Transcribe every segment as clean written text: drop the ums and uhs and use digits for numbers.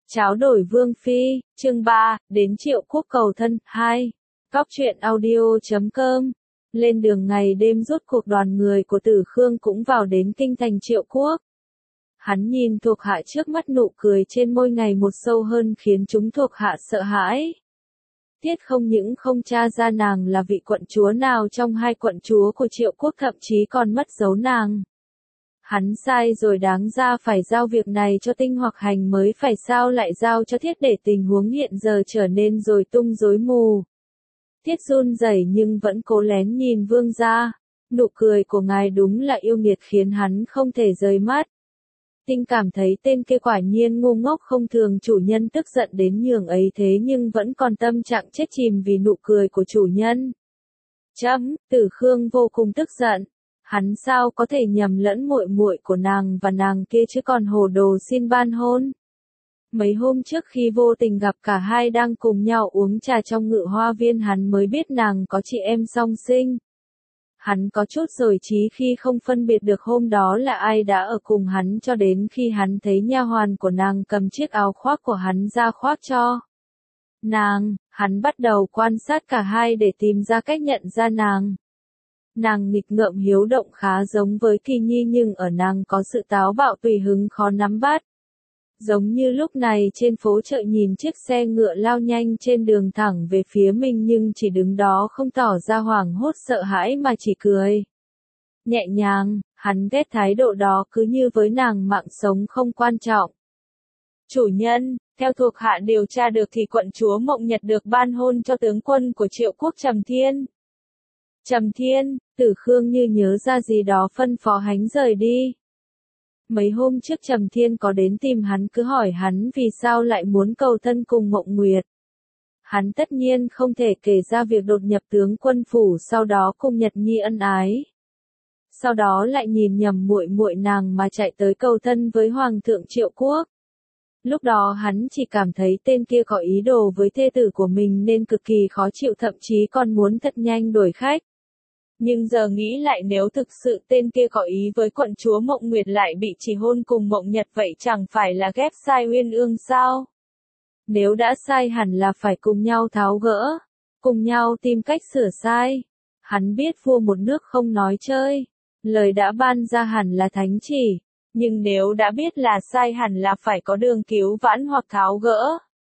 Tráo đổi Vương Phi, chương 3, đến Triệu Quốc cầu thân, 2. Cóc truyện audio.com. Lên đường ngày đêm rốt cuộc đoàn người của Tử Khương cũng vào đến kinh thành Triệu Quốc. Hắn nhìn thuộc hạ trước mắt, nụ cười trên môi ngày một sâu hơn khiến chúng thuộc hạ sợ hãi. Tiết không những không tra ra nàng là vị quận chúa nào trong hai quận chúa của Triệu Quốc, thậm chí còn mất dấu nàng. Hắn sai rồi, đáng ra phải giao việc này cho Tinh hoặc Hành mới phải, sao lại giao cho Thiết, để tình huống hiện giờ trở nên rối tung rối mù. Thiết run rẩy nhưng vẫn cố lén nhìn Vương gia. Nụ cười của ngài đúng là yêu nghiệt khiến hắn không thể rời mắt. Tinh cảm thấy tên kia quả nhiên ngu ngốc không thường, chủ nhân tức giận đến nhường ấy thế nhưng vẫn còn tâm trạng chết chìm vì nụ cười của chủ nhân. Tử Khương vô cùng tức giận. Hắn sao có thể nhầm lẫn muội muội của nàng và nàng kia chứ còn hồ đồ xin ban hôn. Mấy hôm trước khi vô tình gặp cả hai đang cùng nhau uống trà trong Ngự Hoa Viên, hắn mới biết nàng có chị em song sinh. Hắn có chút rồi trí khi không phân biệt được hôm đó là ai đã ở cùng hắn, cho đến khi hắn thấy nha hoàn của nàng cầm chiếc áo khoác của hắn ra khoác cho nàng. Hắn bắt đầu quan sát cả hai để tìm ra cách nhận ra nàng. Nàng nghịch ngợm hiếu động khá giống với Kỳ Nhi, nhưng ở nàng có sự táo bạo tùy hứng khó nắm bắt. Giống như lúc này trên phố chợ nhìn chiếc xe ngựa lao nhanh trên đường thẳng về phía mình, nhưng chỉ đứng đó không tỏ ra hoảng hốt sợ hãi mà chỉ cười nhẹ nhàng. Hắn ghét thái độ đó, cứ như với nàng mạng sống không quan trọng. Chủ nhân, theo thuộc hạ điều tra được thì quận chúa Mộng Nhật được ban hôn cho tướng quân của Triệu Quốc Trầm Thiên. Trầm Thiên, Tử Khương như nhớ ra gì đó phân phó hắn rời đi. Mấy hôm trước Trầm Thiên có đến tìm hắn, cứ hỏi hắn vì sao lại muốn cầu thân cùng Mộng Nguyệt. Hắn tất nhiên không thể kể ra việc đột nhập tướng quân phủ, sau đó cùng Nhật Nhi ân ái. Sau đó lại nhìn nhầm muội muội nàng mà chạy tới cầu thân với Hoàng thượng Triệu Quốc. Lúc đó hắn chỉ cảm thấy tên kia có ý đồ với thê tử của mình nên cực kỳ khó chịu, thậm chí còn muốn thật nhanh đuổi khách. Nhưng giờ nghĩ lại, nếu thực sự tên kia có ý với quận chúa Mộng Nguyệt lại bị chỉ hôn cùng Mộng Nhật, vậy chẳng phải là ghép sai Uyên Ương sao? Nếu đã sai hẳn là phải cùng nhau tháo gỡ, cùng nhau tìm cách sửa sai. Hắn biết vua một nước không nói chơi, lời đã ban ra hẳn là thánh chỉ, nhưng nếu đã biết là sai hẳn là phải có đường cứu vãn hoặc tháo gỡ.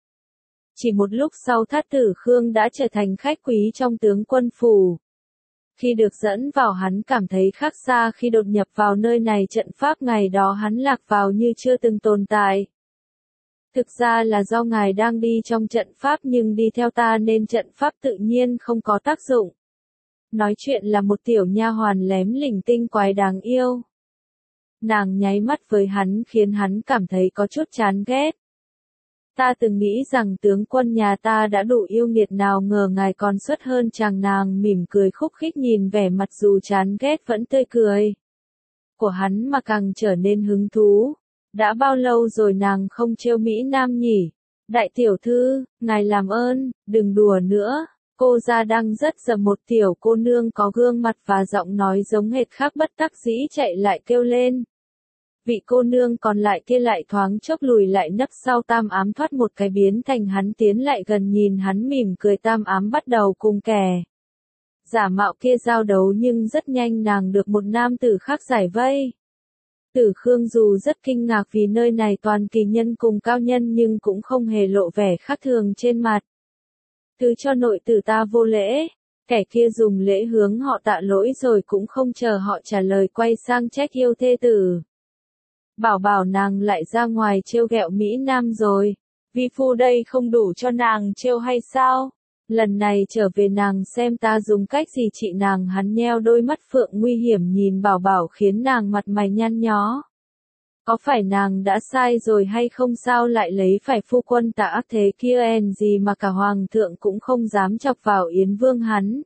Chỉ một lúc sau Thát Tử Khương đã trở thành khách quý trong tướng quân phủ. Khi được dẫn vào, hắn cảm thấy khác xa khi đột nhập vào nơi này. Trận pháp ngày đó hắn lạc vào như chưa từng tồn tại. Thực ra là do ngài đang đi trong trận pháp nhưng đi theo ta nên trận pháp tự nhiên không có tác dụng. Nói chuyện là một tiểu nha hoàn lém lỉnh tinh quái đáng yêu. Nàng nháy mắt với hắn khiến hắn cảm thấy có chút chán ghét. Ta từng nghĩ rằng tướng quân nhà ta đã đủ yêu nghiệt, nào ngờ ngài còn xuất hơn chàng. Nàng mỉm cười khúc khích nhìn vẻ mặt dù chán ghét vẫn tươi cười của hắn mà càng trở nên hứng thú. Đã bao lâu rồi nàng không trêu Mỹ Nam nhỉ? Đại tiểu thư, ngài làm ơn, đừng đùa nữa. Cô gia đang rất giận, một tiểu cô nương có gương mặt và giọng nói giống hệt khác bất đắc dĩ chạy lại kêu lên. Vị cô nương còn lại kia lại thoáng chốc lùi lại nấp sau Tam Ám, thoát một cái biến thành hắn tiến lại gần nhìn hắn mỉm cười. Tam Ám bắt đầu cùng kẻ giả mạo kia giao đấu, nhưng rất nhanh nàng được một nam tử khác giải vây. Tử Khương dù rất kinh ngạc vì nơi này toàn kỳ nhân cùng cao nhân, nhưng cũng không hề lộ vẻ khác thường trên mặt. Thứ cho nội tử ta vô lễ. Kẻ kia dùng lễ hướng họ tạ lỗi rồi cũng không chờ họ trả lời, quay sang trách yêu thê tử. Bảo nàng lại ra ngoài trêu ghẹo Mỹ Nam rồi. Vi phu đây không đủ cho nàng trêu hay sao? Lần này trở về nàng xem ta dùng cách gì trị nàng. Hắn nheo đôi mắt phượng nguy hiểm nhìn Bảo khiến nàng mặt mày nhăn nhó. Có phải nàng đã sai rồi hay không, sao lại lấy phải phu quân tà ác thế kia, gì mà cả hoàng thượng cũng không dám chọc vào Yến Vương hắn.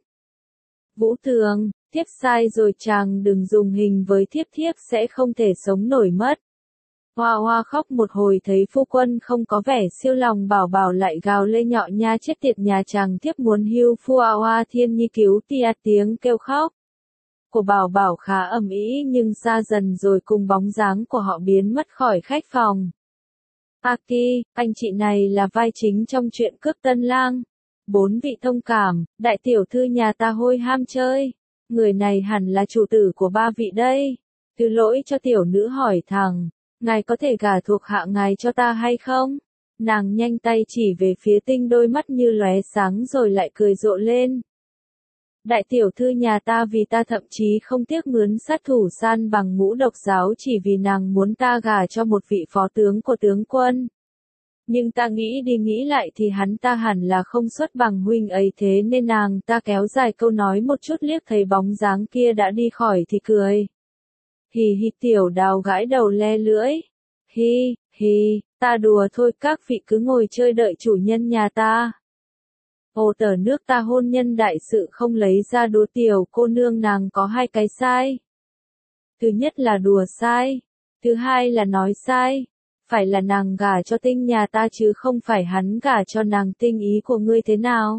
Vũ Tường, thiếp sai rồi, chàng đừng dùng hình với thiếp sẽ không thể sống nổi mất. Hoa khóc một hồi thấy phu quân không có vẻ siêu lòng, Bảo lại gào lên nhọ nha, chết tiệt nhà chàng, thiếp muốn hưu phu. Hoa Thiên Nhi cứu tia, tiếng kêu khóc của Bảo khá ầm ĩ nhưng xa dần rồi cùng bóng dáng của họ biến mất khỏi khách phòng. Aki, anh chị này là vai chính trong chuyện cướp tân lang. 4 vị thông cảm, đại tiểu thư nhà ta hôi ham chơi. Người này hẳn là chủ tử của 3 vị đây. Thứ lỗi cho tiểu nữ hỏi thẳng, ngài có thể gả thuộc hạ ngài cho ta hay không? Nàng nhanh tay chỉ về phía Tinh, đôi mắt như lóe sáng rồi lại cười rộ lên. Đại tiểu thư nhà ta vì ta thậm chí không tiếc mướn sát thủ san bằng ngũ độc giáo chỉ vì nàng muốn ta gả cho một vị phó tướng của tướng quân. Nhưng ta nghĩ đi nghĩ lại thì hắn ta hẳn là không xuất bằng huynh ấy, thế nên nàng ta kéo dài câu nói một chút, liếc thấy bóng dáng kia đã đi khỏi thì cười. Hì hì, tiểu đào gãi đầu le lưỡi. Hi, hi, ta đùa thôi, các vị cứ ngồi chơi đợi chủ nhân nhà ta. Hồ tờ nước ta hôn nhân đại sự không lấy ra đùa tiểu cô nương, nàng có 2 cái sai. Thứ nhất là đùa sai. Thứ hai là nói sai. Phải là nàng gả cho Tinh nhà ta chứ không phải hắn gả cho nàng. Tinh ý của ngươi thế nào?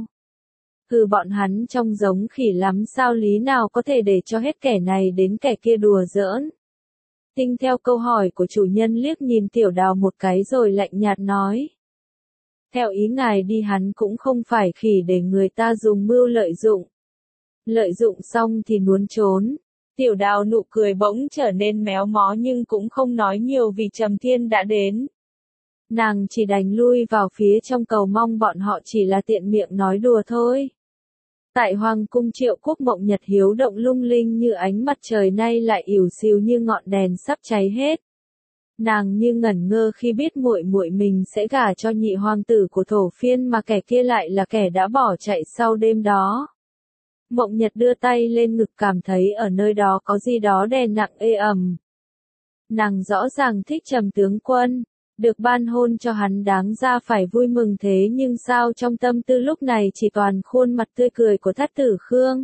Bọn hắn trông giống khỉ lắm, sao lý nào có thể để cho hết kẻ này đến kẻ kia đùa giỡn. Tinh theo câu hỏi của chủ nhân liếc nhìn tiểu đào một cái rồi lạnh nhạt nói. Theo ý ngài đi, hắn cũng không phải khỉ để người ta dùng mưu lợi dụng. Lợi dụng xong thì muốn trốn. Tiểu đào nụ cười bỗng trở nên méo mó nhưng cũng không nói nhiều vì Trầm Thiên đã đến. Nàng chỉ đành lui vào phía trong cầu mong bọn họ chỉ là tiện miệng nói đùa thôi. Tại Hoàng cung Triệu Quốc, Mộng Nhật hiếu động lung linh như ánh mặt trời, nay lại ỉu xìu như ngọn đèn sắp cháy hết. Nàng như ngẩn ngơ khi biết muội muội mình sẽ gả cho nhị hoàng tử của Thổ Phiên, mà kẻ kia lại là kẻ đã bỏ chạy sau đêm đó. Mộng Nhật đưa tay lên ngực, cảm thấy ở nơi đó có gì đó đè nặng ê ẩm. Nàng rõ ràng thích Trầm tướng quân, được ban hôn cho hắn đáng ra phải vui mừng, thế nhưng sao trong tâm tư lúc này chỉ toàn khuôn mặt tươi cười của Thất Tử Khương.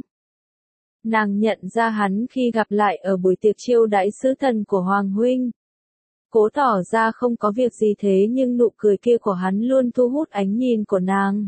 Nàng nhận ra hắn khi gặp lại ở buổi tiệc chiêu đãi sứ thần của Hoàng huynh. Cố tỏ ra không có việc gì, thế nhưng nụ cười kia của hắn luôn thu hút ánh nhìn của nàng.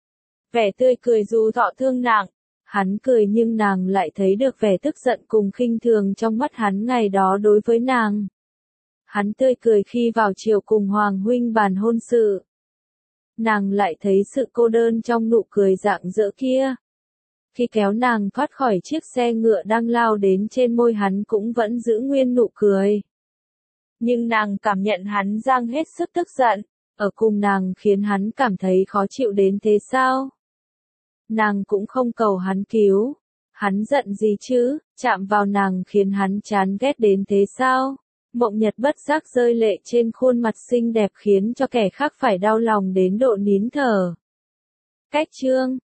Vẻ tươi cười dù thọ thương nàng. Hắn cười nhưng nàng lại thấy được vẻ tức giận cùng khinh thường trong mắt hắn ngày đó đối với nàng. Hắn tươi cười khi vào chiều cùng Hoàng huynh bàn hôn sự. Nàng lại thấy sự cô đơn trong nụ cười rạng rỡ kia. Khi kéo nàng thoát khỏi chiếc xe ngựa đang lao đến, trên môi hắn cũng vẫn giữ nguyên nụ cười. Nhưng nàng cảm nhận hắn giang hết sức tức giận. Ở cùng nàng khiến hắn cảm thấy khó chịu đến thế sao? Nàng cũng không cầu hắn cứu. Hắn giận gì chứ, chạm vào nàng khiến hắn chán ghét đến thế sao? Mộng Nhật bất giác rơi lệ trên khuôn mặt xinh đẹp khiến cho kẻ khác phải đau lòng đến độ nín thở. Cách chương